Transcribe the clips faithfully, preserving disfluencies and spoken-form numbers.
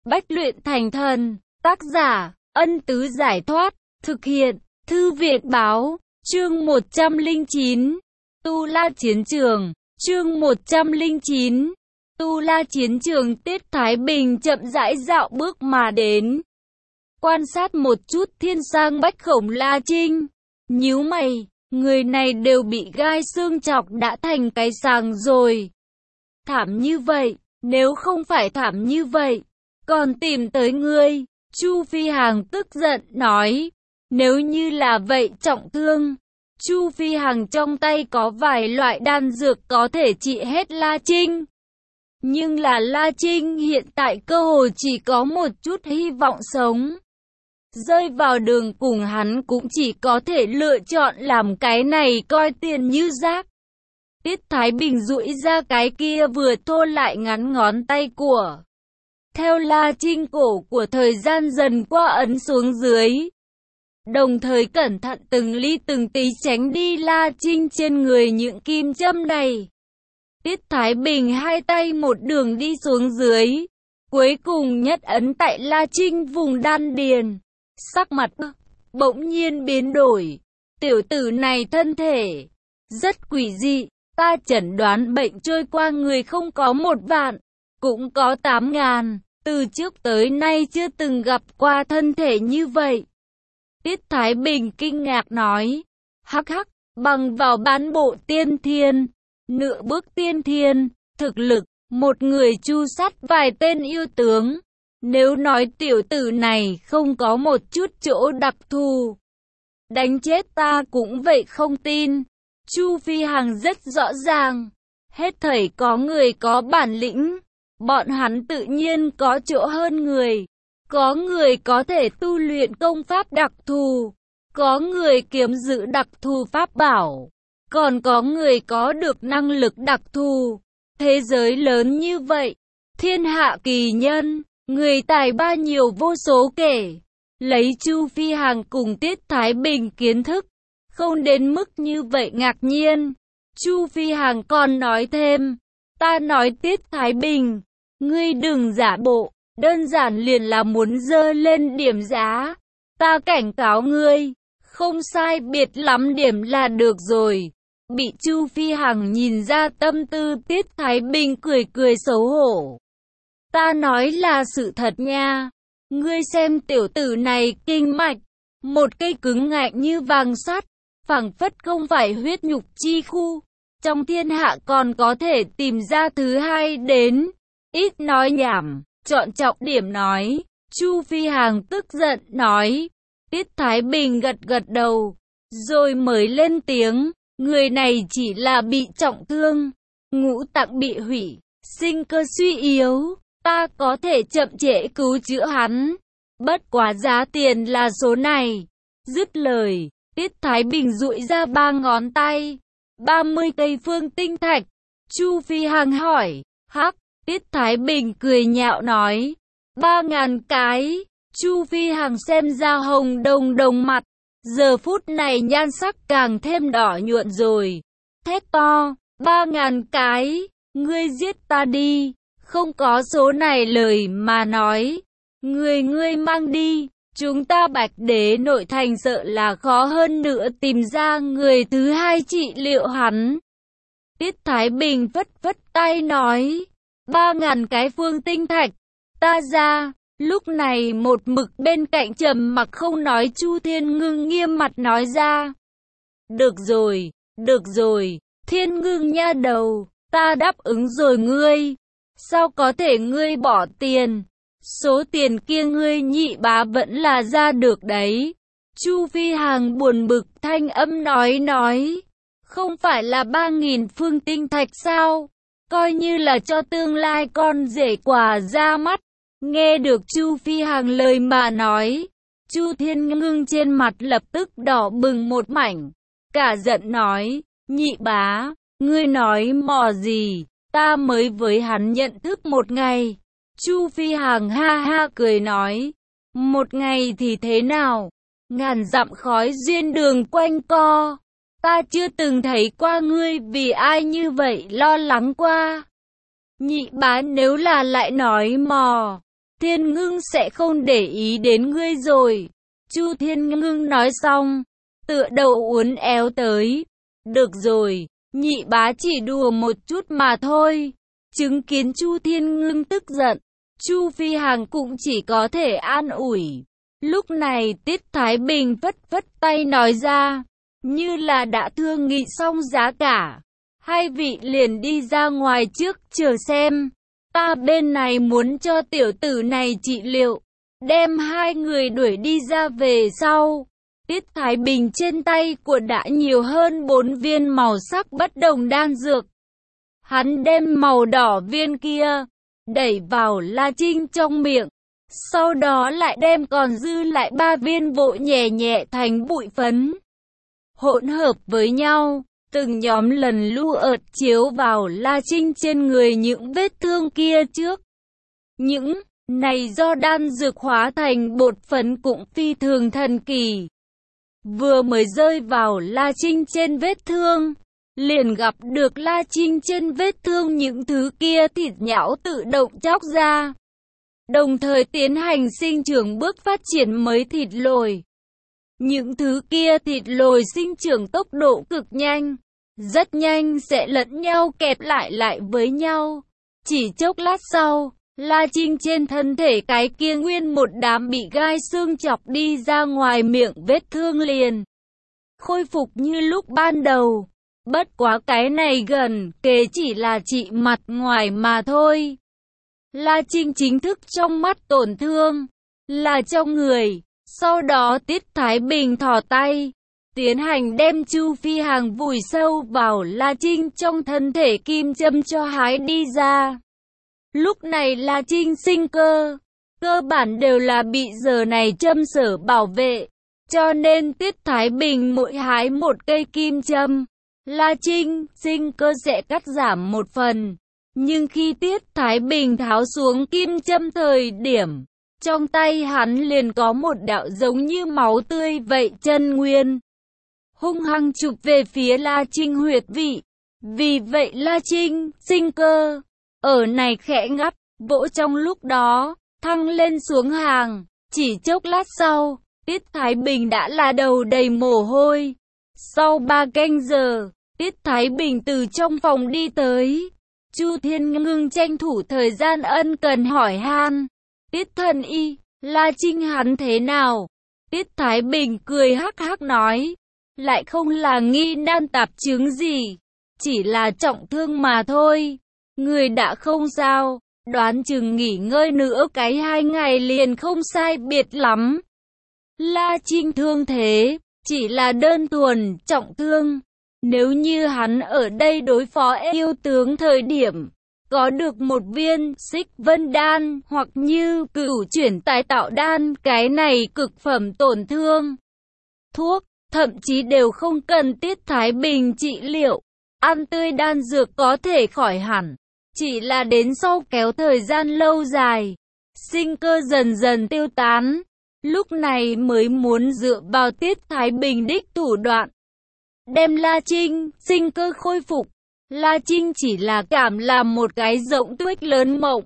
Bách luyện thành thần. Tác giả, Ân Tứ Giải Thoát. Thực hiện, Thư viện Báo. Chương một trăm lẻ chín. Tu La Chiến Trường. Chương một trăm lẻ chín. Tu La Chiến Trường. Tiết Thái Bình chậm rãi dạo bước mà đến. Quan sát một chút Thiên Sang Bách Khổng La Trinh. Nhíu mày, người này đều bị gai xương chọc đã thành cái sàng rồi. Thảm như vậy, nếu không phải thảm như vậy, còn tìm tới ngươi. Chu Phi Hằng tức giận nói, nếu như là vậy trọng thương. Chu Phi Hằng trong tay có vài loại đan dược có thể trị hết La Trinh. Nhưng là La Trinh hiện tại cơ hồ chỉ có một chút hy vọng sống. Rơi vào đường cùng hắn cũng chỉ có thể lựa chọn làm cái này coi tiền như rác. Tiết Thái Bình duỗi ra cái kia vừa thô lại ngắn ngón tay của. Theo La Trinh cổ của thời gian dần qua ấn xuống dưới. Đồng thời cẩn thận từng ly từng tí tránh đi La Trinh trên người những kim châm này. Tiết Thái Bình hai tay một đường đi xuống dưới. Cuối cùng nhất ấn tại La Trinh vùng đan điền. Sắc mặt bỗng nhiên biến đổi. Tiểu tử này thân thể rất quỷ dị. Ta chẩn đoán bệnh trôi qua người không có một vạn, cũng có tám ngàn. Từ trước tới nay chưa từng gặp qua thân thể như vậy. Tiết Thái Bình kinh ngạc nói. Hắc hắc, bằng vào bán bộ tiên thiên, nửa bước tiên thiên, thực lực, một người chu sát vài tên yêu tướng. Nếu nói tiểu tử này không có một chút chỗ đặc thù, đánh chết ta cũng vậy không tin. Chu Phi Hằng rất rõ ràng, hết thảy có người có bản lĩnh, bọn hắn tự nhiên có chỗ hơn người. Có người có thể tu luyện công pháp đặc thù, có người kiếm giữ đặc thù pháp bảo, còn có người có được năng lực đặc thù. Thế giới lớn như vậy, thiên hạ kỳ nhân, người tài ba nhiều vô số kể. Lấy Chu Phi Hằng cùng Tiết Thái Bình kiến thức, không đến mức như vậy ngạc nhiên. Chu Phi Hằng còn nói thêm, ta nói Tiết Thái Bình, ngươi đừng giả bộ, đơn giản liền là muốn dơ lên điểm giá. Ta cảnh cáo ngươi, không sai biệt lắm điểm là được rồi. Bị Chu Phi Hằng nhìn ra tâm tư Tiết Thái Bình cười cười xấu hổ. Ta nói là sự thật nha. Ngươi xem tiểu tử này kinh mạch, một cây cứng ngạnh như vàng sắt, phảng phất không phải huyết nhục chi khu. Trong thiên hạ còn có thể tìm ra thứ hai đến. Ít nói nhảm, chọn trọng điểm nói. Chu Phi Hằng tức giận nói. Tiết Thái Bình gật gật đầu, rồi mới lên tiếng. Người này chỉ là bị trọng thương, ngũ tạng bị hủy, sinh cơ suy yếu. Ta có thể chậm trễ cứu chữa hắn, bất quá giá tiền là số này. Dứt lời, Tiết Thái Bình duỗi ra ba ngón tay. ba mươi cây phương tinh thạch. Chu Phi Hằng hỏi. Hắc. Tiết Thái Bình cười nhạo nói. Ba ngàn cái. Chu Phi Hằng xem ra hồng đồng đồng mặt. Giờ phút này nhan sắc càng thêm đỏ nhuận rồi. Thét to. Ba ngàn cái. Ngươi giết ta đi. Không có số này lời mà nói. Người ngươi mang đi. Chúng ta Bạch Đế nội thành sợ là khó hơn nữa tìm ra người thứ hai trị liệu hắn. Tiết Thái Bình vất vất tay nói. Ba ngàn cái phương tinh thạch. Ta ra. Lúc này một mực bên cạnh trầm mặc không nói Chu Thiên Ngưng nghiêm mặt nói ra. Được rồi, được rồi, Thiên Ngưng nha đầu, ta đáp ứng rồi ngươi. Sao có thể ngươi bỏ tiền? Số tiền kia ngươi nhị bá vẫn là ra được đấy. Chu Phi Hằng buồn bực thanh âm nói nói. Không phải là ba nghìn phương tinh thạch sao? Coi như là cho tương lai con rể quà ra mắt. Nghe được Chu Phi Hằng lời mà nói, Chu Thiên Ngưng trên mặt lập tức đỏ bừng một mảnh. Cả giận nói, nhị bá, ngươi nói mò gì? Ta mới với hắn nhận thức một ngày. Chu Phi Hằng ha ha cười nói. Một ngày thì thế nào? Ngàn dặm khói duyên đường quanh co. Ta chưa từng thấy qua ngươi vì ai như vậy lo lắng qua. Nhị bá nếu là lại nói mò, Thiên Ngưng sẽ không để ý đến ngươi rồi. Chu Thiên Ngưng nói xong, tựa đầu uốn éo tới. Được rồi, nhị bá chỉ đùa một chút mà thôi. Chứng kiến Chu Thiên Ngưng tức giận, Chu Phi Hằng cũng chỉ có thể an ủi. Lúc này Tiết Thái Bình vất vất tay nói ra, như là đã thương nghị xong giá cả. Hai vị liền đi ra ngoài trước chờ xem. Ta bên này muốn cho tiểu tử này trị liệu, đem hai người đuổi đi ra về sau. Tiết Thái Bình trên tay của đã nhiều hơn bốn viên màu sắc bất đồng đan dược. Hắn đem màu đỏ viên kia, đẩy vào La Trinh trong miệng. Sau đó lại đem còn dư lại ba viên vội nhẹ nhẹ thành bụi phấn. Hỗn hợp với nhau, từng nhóm lần lu ợt chiếu vào La Trinh trên người những vết thương kia trước. Những này do đan dược hóa thành bột phấn cũng phi thường thần kỳ. Vừa mới rơi vào La Trinh trên vết thương, liền gặp được La Trinh trên vết thương những thứ kia thịt nhão tự động chóc ra. Đồng thời tiến hành sinh trưởng bước phát triển mới thịt lồi. Những thứ kia thịt lồi sinh trưởng tốc độ cực nhanh, rất nhanh sẽ lẫn nhau kẹp lại lại với nhau. Chỉ chốc lát sau, La Trinh trên thân thể cái kia nguyên một đám bị gai xương chọc đi ra ngoài miệng vết thương liền khôi phục như lúc ban đầu. Bất quá cái này gần kề chỉ là trị mặt ngoài mà thôi. La Trinh chính thức trong mắt tổn thương là trong người. Sau đó Tiết Thái Bình thò tay, tiến hành đem Chu Phi Hằng vùi sâu vào La Trinh trong thân thể kim châm cho hái đi ra. Lúc này La Trinh sinh cơ, cơ bản đều là bị giờ này châm sở bảo vệ, cho nên Tiết Thái Bình mỗi hái một cây kim châm, La Trinh sinh cơ sẽ cắt giảm một phần. Nhưng khi Tiết Thái Bình tháo xuống kim châm thời điểm, trong tay hắn liền có một đạo giống như máu tươi vậy chân nguyên, hung hăng chụp về phía La Trinh huyệt vị. Vì vậy La Trinh sinh cơ ở này khẽ ngắp, vỗ trong lúc đó, thăng lên xuống hàng. Chỉ chốc lát sau, Tiết Thái Bình đã là đầu đầy mồ hôi. Sau ba canh giờ, Tiết Thái Bình từ trong phòng đi tới. Chu Thiên Ngưng tranh thủ thời gian ân cần hỏi han. Tiết thần y, La Trinh hắn thế nào? Tiết Thái Bình cười hắc hắc nói, lại không là nghi nan tạp chứng gì, chỉ là trọng thương mà thôi. Người đã không sao, đoán chừng nghỉ ngơi nữa cái hai ngày liền không sai biệt lắm. La Trinh thương thế, chỉ là đơn thuần trọng thương. Nếu như hắn ở đây đối phó yêu tướng thời điểm, có được một viên xích vân đan hoặc như cửu chuyển tài tạo đan, cái này cực phẩm tổn thương thuốc, thậm chí đều không cần Tiết Thái Bình trị liệu. Ăn tươi đan dược có thể khỏi hẳn, chỉ là đến sau kéo thời gian lâu dài, sinh cơ dần dần tiêu tán, lúc này mới muốn dựa vào Tiết Thái Bình đích thủ đoạn, đem La Trinh sinh cơ khôi phục. La Trinh chỉ là cảm làm một cái rộng tuyết lớn mộng.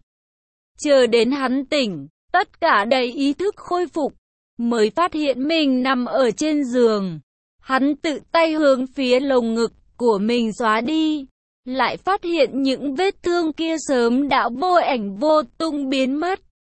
Chờ đến hắn tỉnh, tất cả đầy ý thức khôi phục, mới phát hiện mình nằm ở trên giường. Hắn tự tay hướng phía lồng ngực của mình xóa đi, lại phát hiện những vết thương kia sớm đã vô ảnh vô tung biến mất.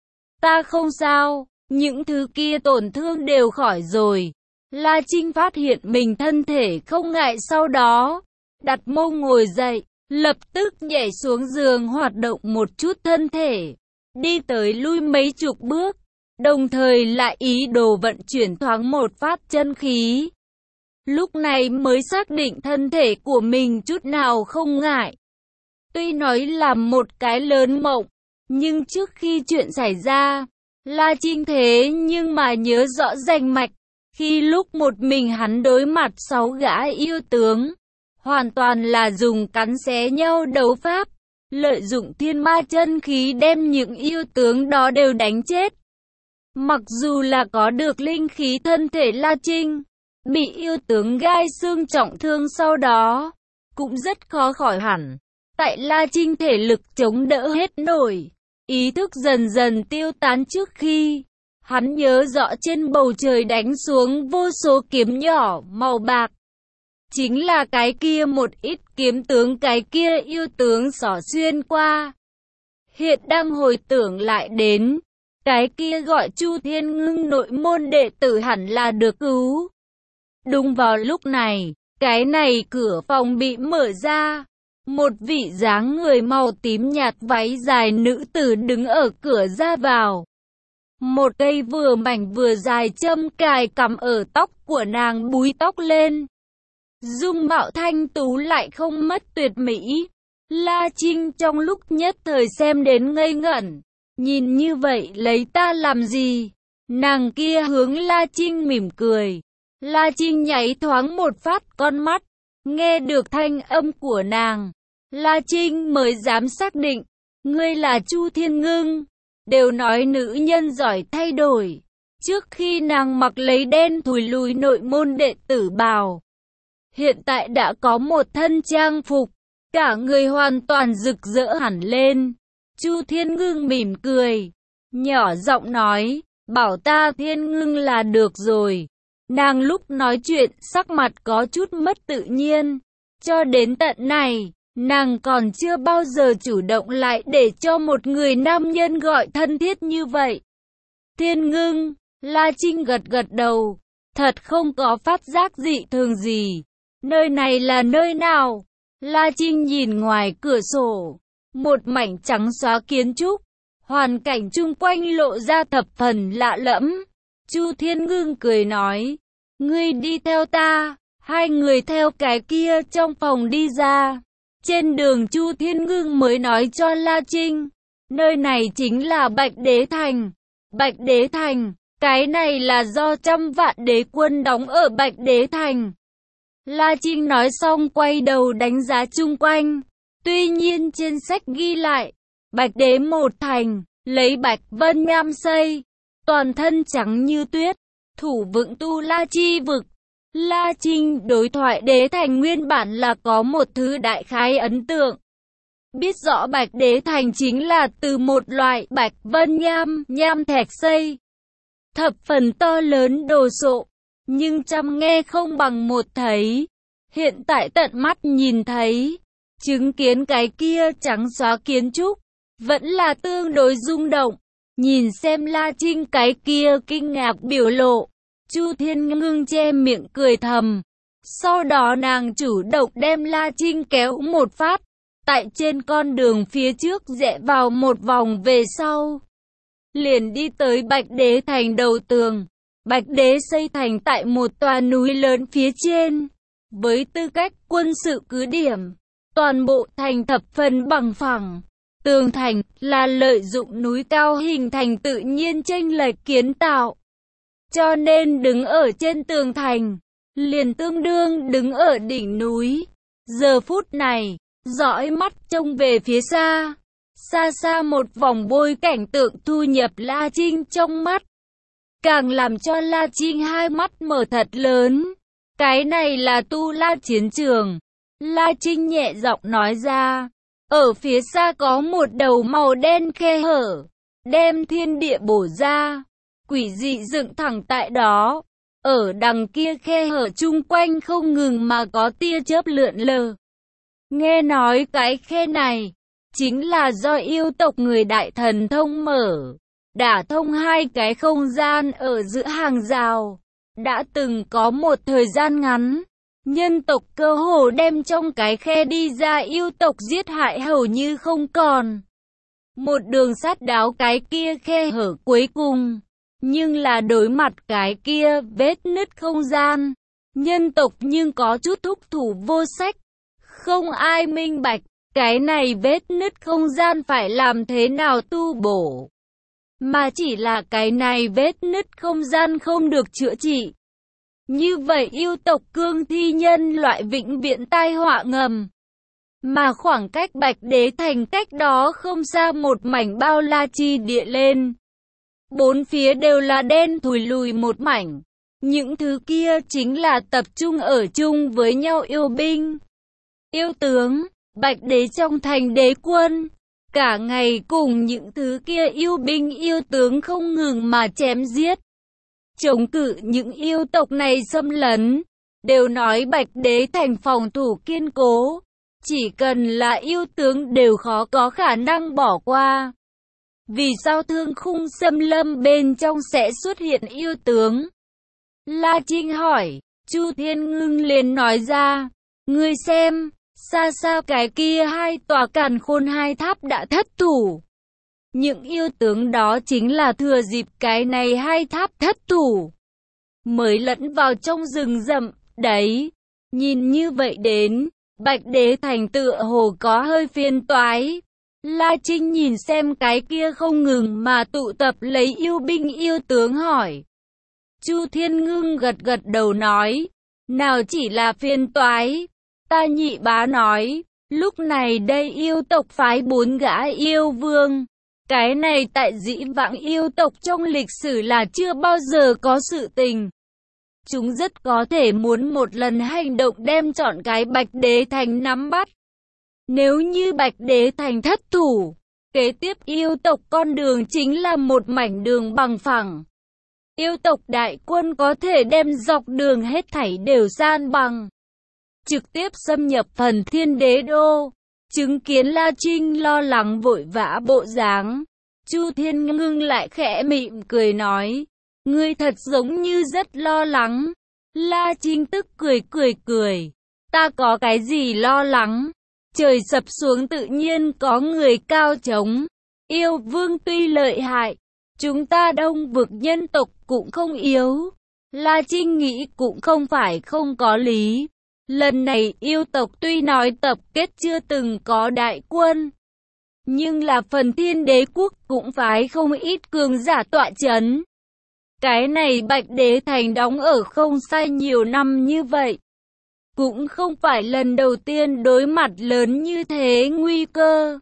Ta không sao, những thứ kia tổn thương đều khỏi rồi. La Trinh phát hiện mình thân thể không ngại, sau đó đặt mông ngồi dậy, lập tức nhảy xuống giường hoạt động một chút thân thể, đi tới lui mấy chục bước, đồng thời lại ý đồ vận chuyển thoáng một phát chân khí. Lúc này mới xác định thân thể của mình chút nào không ngại. Tuy nói là một cái lớn mộng, nhưng trước khi chuyện xảy ra, La Trinh thế nhưng mà nhớ rõ rành mạch, khi lúc một mình hắn đối mặt sáu gã yêu tướng, hoàn toàn là dùng cắn xé nhau đấu pháp, lợi dụng thiên ma chân khí đem những yêu tướng đó đều đánh chết. Mặc dù là có được linh khí thân thể, La Trinh bị yêu tướng gai xương trọng thương sau đó, cũng rất khó khỏi hẳn. Tại La Trinh thể lực chống đỡ hết nổi, ý thức dần dần tiêu tán trước khi hắn nhớ rõ trên bầu trời đánh xuống vô số kiếm nhỏ màu bạc. Chính là cái kia một ít kiếm tướng, cái kia yêu tướng xỏ xuyên qua. Hiện đang hồi tưởng lại đến, cái kia gọi Chu Thiên Ngưng nội môn đệ tử hẳn là được cứu. Đúng vào lúc này, cái này cửa phòng bị mở ra. Một vị dáng người màu tím nhạt váy dài nữ tử đứng ở cửa ra vào. Một cây vừa mảnh vừa dài châm cài cắm ở tóc của nàng búi tóc lên. Dung mạo thanh tú lại không mất tuyệt mỹ. La Trinh trong lúc nhất thời xem đến ngây ngẩn. Nhìn như vậy lấy ta làm gì? Nàng kia hướng La Trinh mỉm cười. La Trinh nháy thoáng một phát con mắt. Nghe được thanh âm của nàng, La Trinh mới dám xác định. Ngươi là Chu Thiên Ngưng. Đều nói nữ nhân giỏi thay đổi. Trước khi nàng mặc lấy đen thùi lùi nội môn đệ tử bào, hiện tại đã có một thân trang phục, cả người hoàn toàn rực rỡ hẳn lên. Chu Thiên Ngưng mỉm cười, nhỏ giọng nói, bảo ta Thiên Ngưng là được rồi. Nàng lúc nói chuyện sắc mặt có chút mất tự nhiên. Cho đến tận này, nàng còn chưa bao giờ chủ động lại để cho một người nam nhân gọi thân thiết như vậy. Thiên Ngưng, La Trinh gật gật đầu, thật không có phát giác dị thường gì. Nơi này là nơi nào? La Trinh nhìn ngoài cửa sổ, một mảnh trắng xóa kiến trúc, hoàn cảnh chung quanh lộ ra thập phần lạ lẫm. Chu Thiên Ngưng cười nói, ngươi đi theo ta. Hai người theo cái kia trong phòng đi ra. Trên đường Chu Thiên Ngưng mới nói cho La Trinh, nơi này chính là Bạch Đế Thành. Bạch Đế Thành, cái này là do trăm vạn đế quân đóng ở Bạch Đế Thành. La Trinh nói xong quay đầu đánh giá chung quanh. Tuy nhiên trên sách ghi lại, Bạch Đế một thành, lấy bạch vân nham xây, toàn thân trắng như tuyết, thủ vững tu la chi vực. La Trinh đối thoại Đế Thành nguyên bản là có một thứ đại khái ấn tượng. Biết rõ Bạch Đế Thành chính là từ một loại bạch vân nham, nham thạch xây. Thập phần to lớn đồ sộ, nhưng trăm nghe không bằng một thấy. Hiện tại tận mắt nhìn thấy, chứng kiến cái kia trắng xóa kiến trúc, vẫn là tương đối rung động. Nhìn xem La Trinh cái kia kinh ngạc biểu lộ, Chu Thiên Ngưng che miệng cười thầm. Sau đó nàng chủ động đem La Trinh kéo một phát, tại trên con đường phía trước rẽ vào một vòng về sau. Liền đi tới Bạch Đế Thành đầu tường. Bạch Đế xây thành tại một tòa núi lớn phía trên. Với tư cách quân sự cứ điểm, toàn bộ thành thập phần bằng phẳng. Tường thành là lợi dụng núi cao hình thành tự nhiên chênh lệch kiến tạo. Cho nên đứng ở trên tường thành, liền tương đương đứng ở đỉnh núi. Giờ phút này, dõi mắt trông về phía xa. Xa xa một vòng bôi cảnh tượng thu nhập La Trinh trong mắt. Càng làm cho La Trinh hai mắt mở thật lớn. Cái này là Tu La chiến trường. La Trinh nhẹ giọng nói ra. Ở phía xa có một đầu màu đen khe hở, đem thiên địa bổ ra. Quỷ dị dựng thẳng tại đó. Ở đằng kia khe hở chung quanh không ngừng mà có tia chớp lượn lờ. Nghe nói cái khe này chính là do yêu tộc người đại thần thông mở, đả thông hai cái không gian ở giữa hàng rào. Đã từng có một thời gian ngắn, nhân tộc cơ hồ đem trong cái khe đi ra yêu tộc giết hại hầu như không còn. Một đường sát đáo cái kia khe hở cuối cùng. Nhưng là đối mặt cái kia vết nứt không gian, nhân tộc nhưng có chút thúc thủ vô sách. Không ai minh bạch, cái này vết nứt không gian phải làm thế nào tu bổ. Mà chỉ là cái này vết nứt không gian không được chữa trị. Như vậy yêu tộc cương thi nhân loại vĩnh viễn tai họa ngầm. Mà khoảng cách Bạch Đế Thành cách đó không xa một mảnh bao la chi địa lên. Bốn phía đều là đen thùi lùi một mảnh. Những thứ kia chính là tập trung ở chung với nhau yêu binh, yêu tướng, Bạch Đế trong thành đế quân. cả ngày cùng những thứ kia yêu binh yêu tướng không ngừng mà chém giết, chống cự những yêu tộc này xâm lấn. Đều nói Bạch Đế Thành phòng thủ kiên cố, chỉ cần là yêu tướng đều khó có khả năng bỏ qua. Vì sao thương khung xâm lâm bên trong sẽ xuất hiện yêu tướng? La Trinh hỏi. Chu Thiên Ngưng liền nói ra, ngươi xem, xa xa cái kia hai tòa càn khôn hai tháp đã thất thủ. Những yêu tướng đó chính là thừa dịp cái này hai tháp thất thủ mới lẫn vào trong rừng rậm, đấy. Nhìn như vậy đến, Bạch Đế Thành tựa hồ có hơi phiền toái. La Trinh nhìn xem cái kia không ngừng mà tụ tập lấy yêu binh yêu tướng hỏi. Chu Thiên Ngưng gật gật đầu nói, nào chỉ là phiền toái. Ta nhị bá nói, lúc này đây yêu tộc phái bốn gã yêu vương. Cái này tại dĩ vãng yêu tộc trong lịch sử là chưa bao giờ có sự tình. Chúng rất có thể muốn một lần hành động đem chọn cái Bạch Đế Thành nắm bắt. Nếu như Bạch Đế Thành thất thủ, kế tiếp yêu tộc con đường chính là một mảnh đường bằng phẳng. Yêu tộc đại quân có thể đem dọc đường hết thảy đều san bằng, trực tiếp xâm nhập phần Thiên Đế Đô. Chứng kiến La Trinh lo lắng vội vã bộ dáng, Chu Thiên Ngưng lại khẽ mỉm cười nói, ngươi thật giống như rất lo lắng. La Trinh tức cười cười cười, ta có cái gì lo lắng? Trời sập xuống tự nhiên có người cao chống. Yêu vương tuy lợi hại, chúng ta Đông Vực nhân tộc cũng không yếu. La Trinh nghĩ cũng không phải không có lý. Lần này yêu tộc tuy nói tập kết chưa từng có đại quân, nhưng là phần Thiên Đế quốc cũng phái không ít cường giả tọa chấn. Cái này Bạch Đế Thành đóng ở không sai nhiều năm như vậy, cũng không phải lần đầu tiên đối mặt lớn như thế nguy cơ.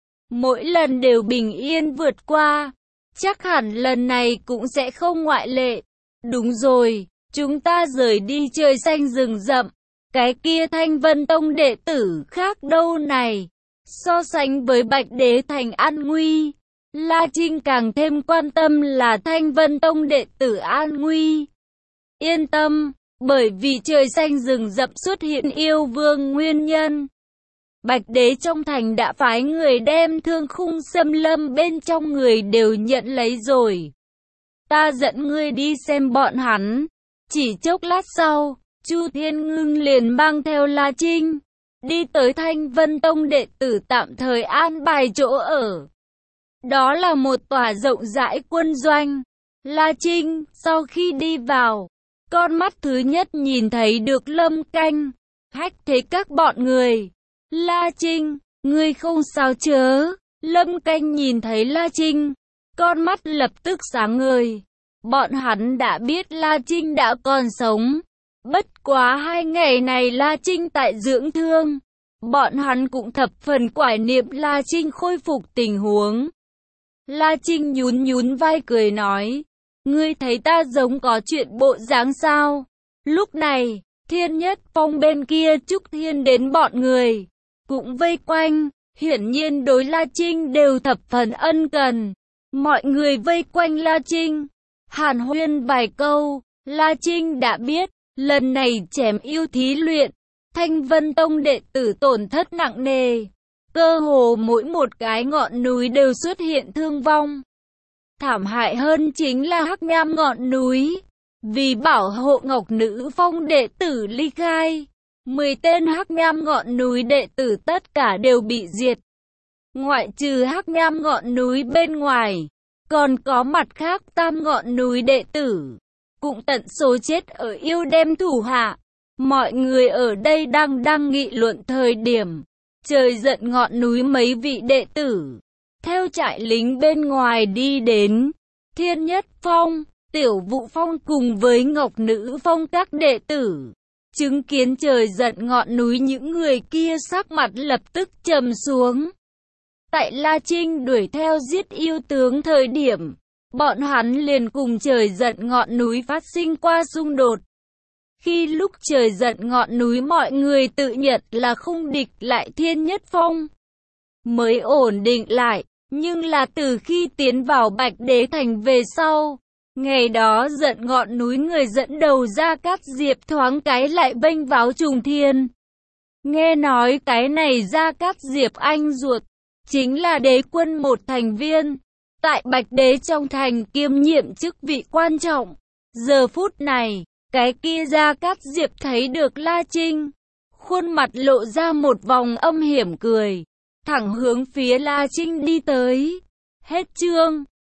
Mỗi lần đều bình yên vượt qua, chắc hẳn lần này cũng sẽ không ngoại lệ. Đúng rồi, chúng ta rời đi trời xanh rừng rậm. Cái kia Thanh Vân Tông đệ tử khác đâu này? So sánh với Bạch Đế Thành an nguy, La Trinh càng thêm quan tâm là Thanh Vân Tông đệ tử an nguy. Yên tâm, bởi vì trời xanh rừng rậm xuất hiện yêu vương nguyên nhân. Bạch Đế trong thành đã phái người đem thương khung xâm lâm bên trong người đều nhận lấy rồi. Ta dẫn ngươi đi xem bọn hắn. Chỉ chốc lát sau, Chu Thiên Ngưng liền mang theo La Trinh, đi tới Thanh Vân Tông đệ tử tạm thời an bài chỗ ở. Đó là một tòa rộng rãi quân doanh. La Trinh, sau khi đi vào, con mắt thứ nhất nhìn thấy được Lâm Canh, Hách Thế các bọn người. La Trinh, ngươi không sao chớ? Lâm Canh nhìn thấy La Trinh, con mắt lập tức sáng ngời. Bọn hắn đã biết La Trinh đã còn sống. Bất quá hai ngày này La Trinh tại dưỡng thương, bọn hắn cũng thập phần quải niệm La Trinh khôi phục tình huống. La Trinh nhún nhún vai cười nói, ngươi thấy ta giống có chuyện bộ dáng sao? Lúc này, Thiên Nhất Phong bên kia Trúc Thiên đến bọn người, cũng vây quanh, hiển nhiên đối La Trinh đều thập phần ân cần. Mọi người vây quanh La Trinh, hàn huyên vài câu, La Trinh đã biết, lần này chém yêu thí luyện, Thanh Vân Tông đệ tử tổn thất nặng nề. Cơ hồ mỗi một cái ngọn núi đều xuất hiện thương vong. Thảm hại hơn chính là Hắc Nham ngọn núi. Vì bảo hộ Ngọc Nữ Phong đệ tử ly khai, mười tên Hắc Nham ngọn núi đệ tử tất cả đều bị diệt. Ngoại trừ Hắc Nham ngọn núi bên ngoài, còn có mặt khác tam ngọn núi đệ tử, cũng tận số chết ở yêu đem thủ hạ. Mọi người ở đây đang đang nghị luận thời điểm, trời giận ngọn núi mấy vị đệ tử theo trại lính bên ngoài đi đến. Thiên Nhất Phong, Tiểu Vũ Phong cùng với Ngọc Nữ Phong các đệ tử chứng kiến trời giận ngọn núi, những người kia sắc mặt lập tức trầm xuống. Tại La Trinh đuổi theo giết yêu tướng thời điểm, bọn hắn liền cùng trời giận ngọn núi phát sinh qua xung đột. Khi lúc trời giận ngọn núi mọi người tự nhận là không địch lại Thiên Nhất Phong, mới ổn định lại, nhưng là từ khi tiến vào Bạch Đế Thành về sau, ngày đó giận ngọn núi người dẫn đầu Gia Cát Diệp thoáng cái lại bênh váo trùng thiên. Nghe nói cái này Gia Cát Diệp anh ruột, chính là đế quân một thành viên, tại Bạch Đế trong thành kiêm nhiệm chức vị quan trọng. Giờ phút này, cái kia Gia Cát Diệp thấy được La Trinh, khuôn mặt lộ ra một vòng âm hiểm cười, thẳng hướng phía La Trinh đi tới. Hết chương.